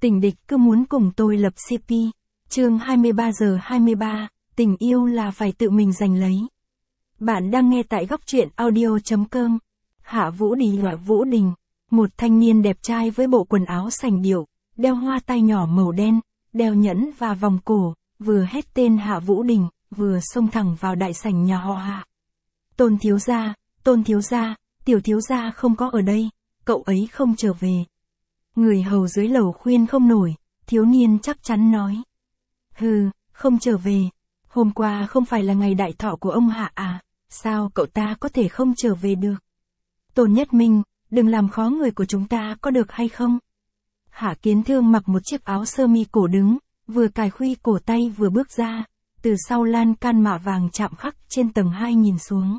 Tình địch cứ muốn cùng tôi lập CP. Chương 23:23, tình yêu là phải tự mình giành lấy. Bạn đang nghe tại góc truyện audio.com. Hạ Vũ Đình, một thanh niên đẹp trai với bộ quần áo sành điệu, đeo hoa tai nhỏ màu đen, đeo nhẫn và vòng cổ, vừa hét tên Hạ Vũ Đình, vừa xông thẳng vào đại sảnh nhà họ Hạ. Tôn thiếu gia, tiểu thiếu gia không có ở đây, cậu ấy không trở về. Người hầu dưới lầu khuyên không nổi, thiếu niên chắc chắn nói. Hừ, không trở về. Hôm qua không phải là ngày đại thọ của ông Hạ à, sao cậu ta có thể không trở về được? Tôn Nhất Minh, đừng làm khó người của chúng ta có được hay không? Hạ Kiến Thương mặc một chiếc áo sơ mi cổ đứng, vừa cài khuy cổ tay vừa bước ra, từ sau lan can mạ vàng chạm khắc trên tầng 2 nhìn xuống.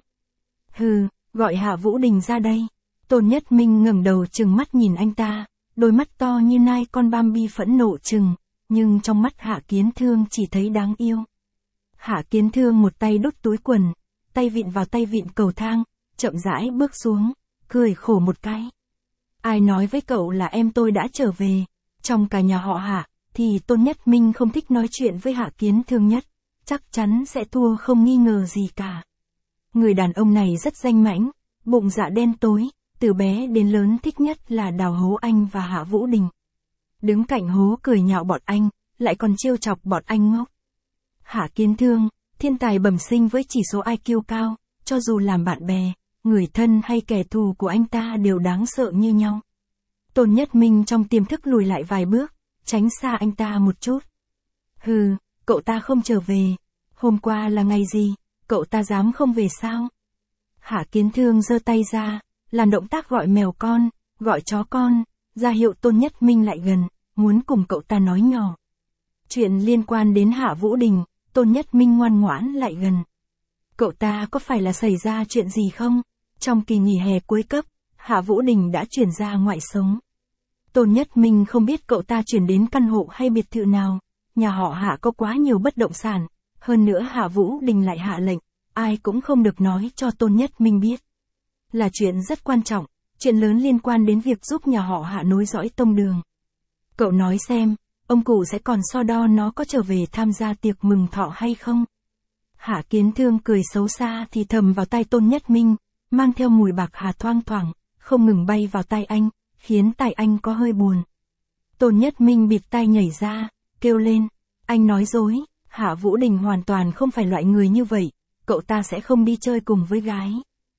Hừ, gọi Hạ Vũ Đình ra đây. Tôn Nhất Minh ngẩng đầu trừng mắt nhìn anh ta, đôi mắt to như nai con Bambi phẫn nộ trừng, nhưng trong mắt Hạ Kiến Thương chỉ thấy đáng yêu. Hạ Kiến Thương một tay đút túi quần, tay vịn vào tay vịn cầu thang, chậm rãi bước xuống, cười khổ một cái. Ai nói với cậu là em tôi đã trở về? Trong cả nhà họ Hạ, thì Tôn Nhất Minh không thích nói chuyện với Hạ Kiến Thương nhất, chắc chắn sẽ thua không nghi ngờ gì cả. Người đàn ông này rất danh mãnh, bụng dạ đen tối, từ bé đến lớn thích nhất là đào hố anh và Hạ Vũ Đình. Đứng cạnh hố cười nhạo bọn anh, lại còn trêu chọc bọn anh ngốc. Hạ Kiến Thương, thiên tài bẩm sinh với chỉ số IQ cao, cho dù làm bạn bè, người thân hay kẻ thù của anh ta đều đáng sợ như nhau. Tôn Nhất Minh trong tiềm thức lùi lại vài bước, tránh xa anh ta một chút. Hừ, cậu ta không trở về. Hôm qua là ngày gì, cậu ta dám không về sao? Hạ Kiến Thương giơ tay ra, làm động tác gọi mèo con, gọi chó con, ra hiệu Tôn Nhất Minh lại gần, muốn cùng cậu ta nói nhỏ. Chuyện liên quan đến Hạ Vũ Đình, Tôn Nhất Minh ngoan ngoãn lại gần. Cậu ta có phải là xảy ra chuyện gì không? Trong kỳ nghỉ hè cuối cấp, Hạ Vũ Đình đã chuyển ra ngoại sống. Tôn Nhất Minh không biết cậu ta chuyển đến căn hộ hay biệt thự nào, nhà họ Hạ có quá nhiều bất động sản, hơn nữa Hạ Vũ Đình lại hạ lệnh, ai cũng không được nói cho Tôn Nhất Minh biết. Là chuyện rất quan trọng, chuyện lớn liên quan đến việc giúp nhà họ Hạ nối dõi tông đường. Cậu nói xem, ông cụ sẽ còn so đo nó có trở về tham gia tiệc mừng thọ hay không? Hạ Kiến Thương cười xấu xa thì thầm vào tai Tôn Nhất Minh, mang theo mùi bạc hà thoang thoảng, không ngừng bay vào tai anh, khiến tai anh có hơi buồn. Tôn Nhất Minh bịt tai nhảy ra, kêu lên, anh nói dối, Hạ Vũ Đình hoàn toàn không phải loại người như vậy, cậu ta sẽ không đi chơi cùng với gái.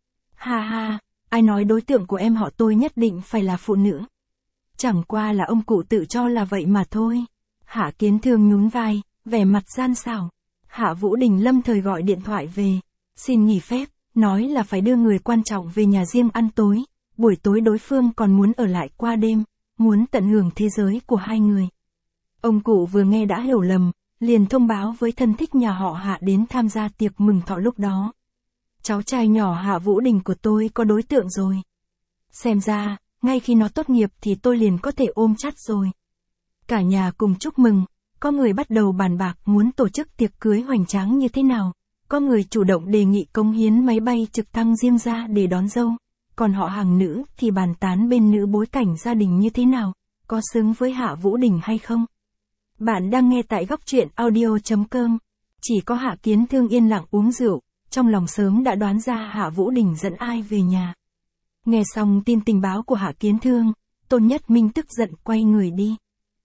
Ha ha, ai nói đối tượng của em họ tôi nhất định phải là phụ nữ? Chẳng qua là ông cụ tự cho là vậy mà thôi. Hạ Kiến Thương nhún vai, vẻ mặt gian xảo. Hạ Vũ Đình lâm thời gọi điện thoại về, xin nghỉ phép, nói là phải đưa người quan trọng về nhà riêng ăn tối, buổi tối đối phương còn muốn ở lại qua đêm, muốn tận hưởng thế giới của hai người. Ông cụ vừa nghe đã hiểu lầm, liền thông báo với thân thích nhà họ Hạ đến tham gia tiệc mừng thọ lúc đó. Cháu trai nhỏ Hạ Vũ Đình của tôi có đối tượng rồi. Xem ra, ngay khi nó tốt nghiệp thì tôi liền có thể ôm chắt rồi. Cả nhà cùng chúc mừng, có người bắt đầu bàn bạc muốn tổ chức tiệc cưới hoành tráng như thế nào, có người chủ động đề nghị cống hiến máy bay trực thăng riêng ra để đón dâu, còn họ hàng nữ thì bàn tán bên nữ bối cảnh gia đình như thế nào, có xứng với Hạ Vũ Đình hay không. Bạn đang nghe tại góc truyện audio.com. Chỉ có Hạ Kiến Thương yên lặng uống rượu, trong lòng sớm đã đoán ra Hạ Vũ Đình dẫn ai về nhà. Nghe xong tin tình báo của Hạ Kiến Thương, Tôn Nhất Minh tức giận quay người đi.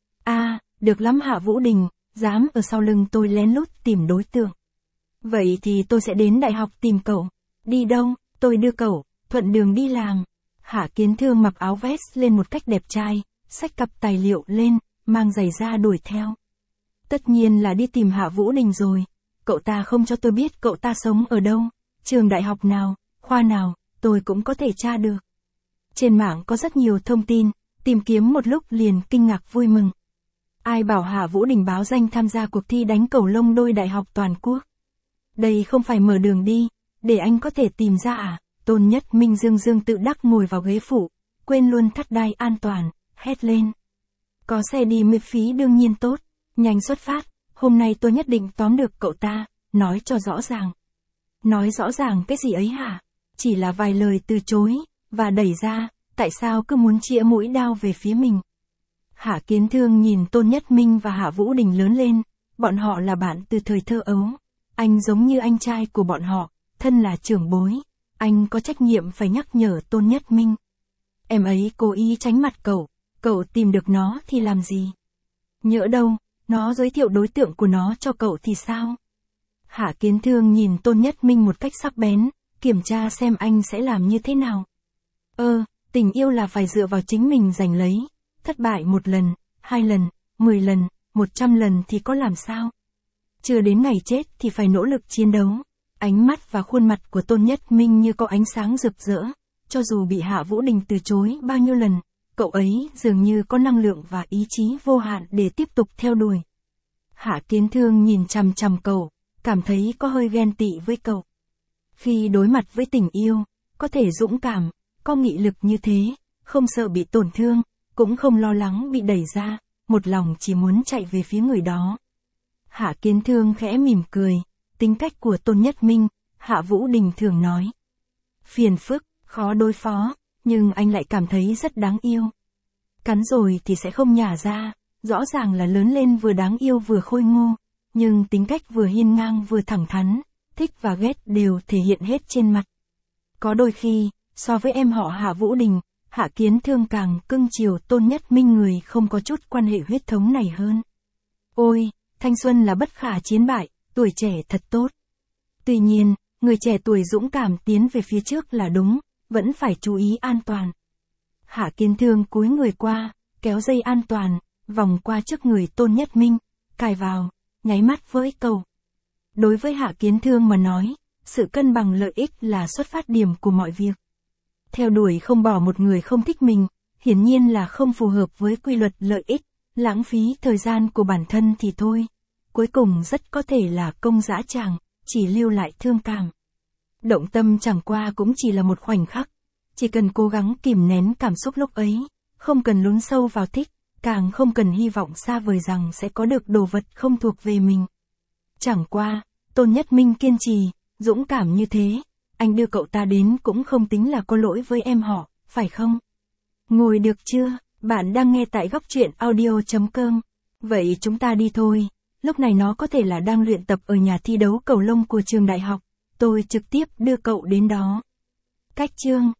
Được lắm Hạ Vũ Đình, dám ở sau lưng tôi lén lút tìm đối tượng. Vậy thì tôi sẽ đến đại học tìm cậu. Đi đâu, tôi đưa cậu, thuận đường đi làm. Hạ Kiến Thương mặc áo vest lên một cách đẹp trai, xách cặp tài liệu lên, mang giày ra đuổi theo. Tất nhiên là đi tìm Hạ Vũ Đình rồi. Cậu ta không cho tôi biết cậu ta sống ở đâu, trường đại học nào, khoa nào, tôi cũng có thể tra được. Trên mạng có rất nhiều thông tin, tìm kiếm một lúc liền kinh ngạc vui mừng. Ai bảo Hạ Vũ Đình báo danh tham gia cuộc thi đánh cầu lông đôi đại học toàn quốc? Đây không phải mở đường đi, để anh có thể tìm ra à? Tôn Nhất Minh dương tự đắc ngồi vào ghế phụ, quên luôn thắt đai an toàn, hét lên. Có xe đi miễn phí đương nhiên tốt, nhanh xuất phát, hôm nay tôi nhất định tóm được cậu ta, nói cho rõ ràng. Nói rõ ràng cái gì ấy hả? Chỉ là vài lời từ chối, và đẩy ra, tại sao cứ muốn chĩa mũi đao về phía mình? Hạ Kiến Thương nhìn Tôn Nhất Minh và Hạ Vũ Đình lớn lên, bọn họ là bạn từ thời thơ ấu. Anh giống như anh trai của bọn họ, thân là trưởng bối, anh có trách nhiệm phải nhắc nhở Tôn Nhất Minh. Em ấy cố ý tránh mặt cậu tìm được nó thì làm gì? Nhỡ đâu, nó giới thiệu đối tượng của nó cho cậu thì sao? Hạ Kiến Thương nhìn Tôn Nhất Minh một cách sắc bén, kiểm tra xem anh sẽ làm như thế nào. Tình yêu là phải dựa vào chính mình giành lấy, thất bại 1 lần, 2 lần, 10 lần, 100 lần thì có làm sao? Chưa đến ngày chết thì phải nỗ lực chiến đấu. Ánh mắt và khuôn mặt của Tôn Nhất Minh như có ánh sáng rực rỡ, cho dù bị Hạ Vũ Đình từ chối bao nhiêu lần, cậu ấy dường như có năng lượng và ý chí vô hạn để tiếp tục theo đuổi. Hạ Kiến Thương nhìn chằm chằm cậu, cảm thấy có hơi ghen tị với cậu. Khi đối mặt với tình yêu, có thể dũng cảm, có nghị lực như thế, không sợ bị tổn thương, cũng không lo lắng bị đẩy ra, một lòng chỉ muốn chạy về phía người đó. Hạ Kiến Thương khẽ mỉm cười, tính cách của Tôn Nhất Minh, Hạ Vũ Đình thường nói. Phiền phức, khó đối phó, nhưng anh lại cảm thấy rất đáng yêu. Cắn rồi thì sẽ không nhả ra, rõ ràng là lớn lên vừa đáng yêu vừa khôi ngô, nhưng tính cách vừa hiên ngang vừa thẳng thắn, thích và ghét đều thể hiện hết trên mặt. Có đôi khi, so với em họ Hạ Vũ Đình, Hạ Kiến Thương càng cưng chiều Tôn Nhất Minh người không có chút quan hệ huyết thống này hơn. Ôi, thanh xuân là bất khả chiến bại, tuổi trẻ thật tốt. Tuy nhiên, người trẻ tuổi dũng cảm tiến về phía trước là đúng, vẫn phải chú ý an toàn. Hạ Kiến Thương cúi người qua, kéo dây an toàn, vòng qua trước người Tôn Nhất Minh, cài vào, nháy mắt với cậu. Đối với Hạ Kiến Thương mà nói, sự cân bằng lợi ích là xuất phát điểm của mọi việc. Theo đuổi không bỏ một người không thích mình, hiển nhiên là không phù hợp với quy luật lợi ích, lãng phí thời gian của bản thân thì thôi. Cuối cùng rất có thể là công dã tràng, chỉ lưu lại thương cảm. Động tâm chẳng qua cũng chỉ là một khoảnh khắc, chỉ cần cố gắng kìm nén cảm xúc lúc ấy, không cần lún sâu vào thích, càng không cần hy vọng xa vời rằng sẽ có được đồ vật không thuộc về mình. Chẳng qua, Tôn Nhất Minh kiên trì, dũng cảm như thế, anh đưa cậu ta đến cũng không tính là có lỗi với em họ, phải không? Ngồi được chưa? Bạn đang nghe tại góc truyện audio.com. Vậy chúng ta đi thôi. Lúc này nó có thể là đang luyện tập ở nhà thi đấu cầu lông của trường đại học. Tôi trực tiếp đưa cậu đến đó. Cách chương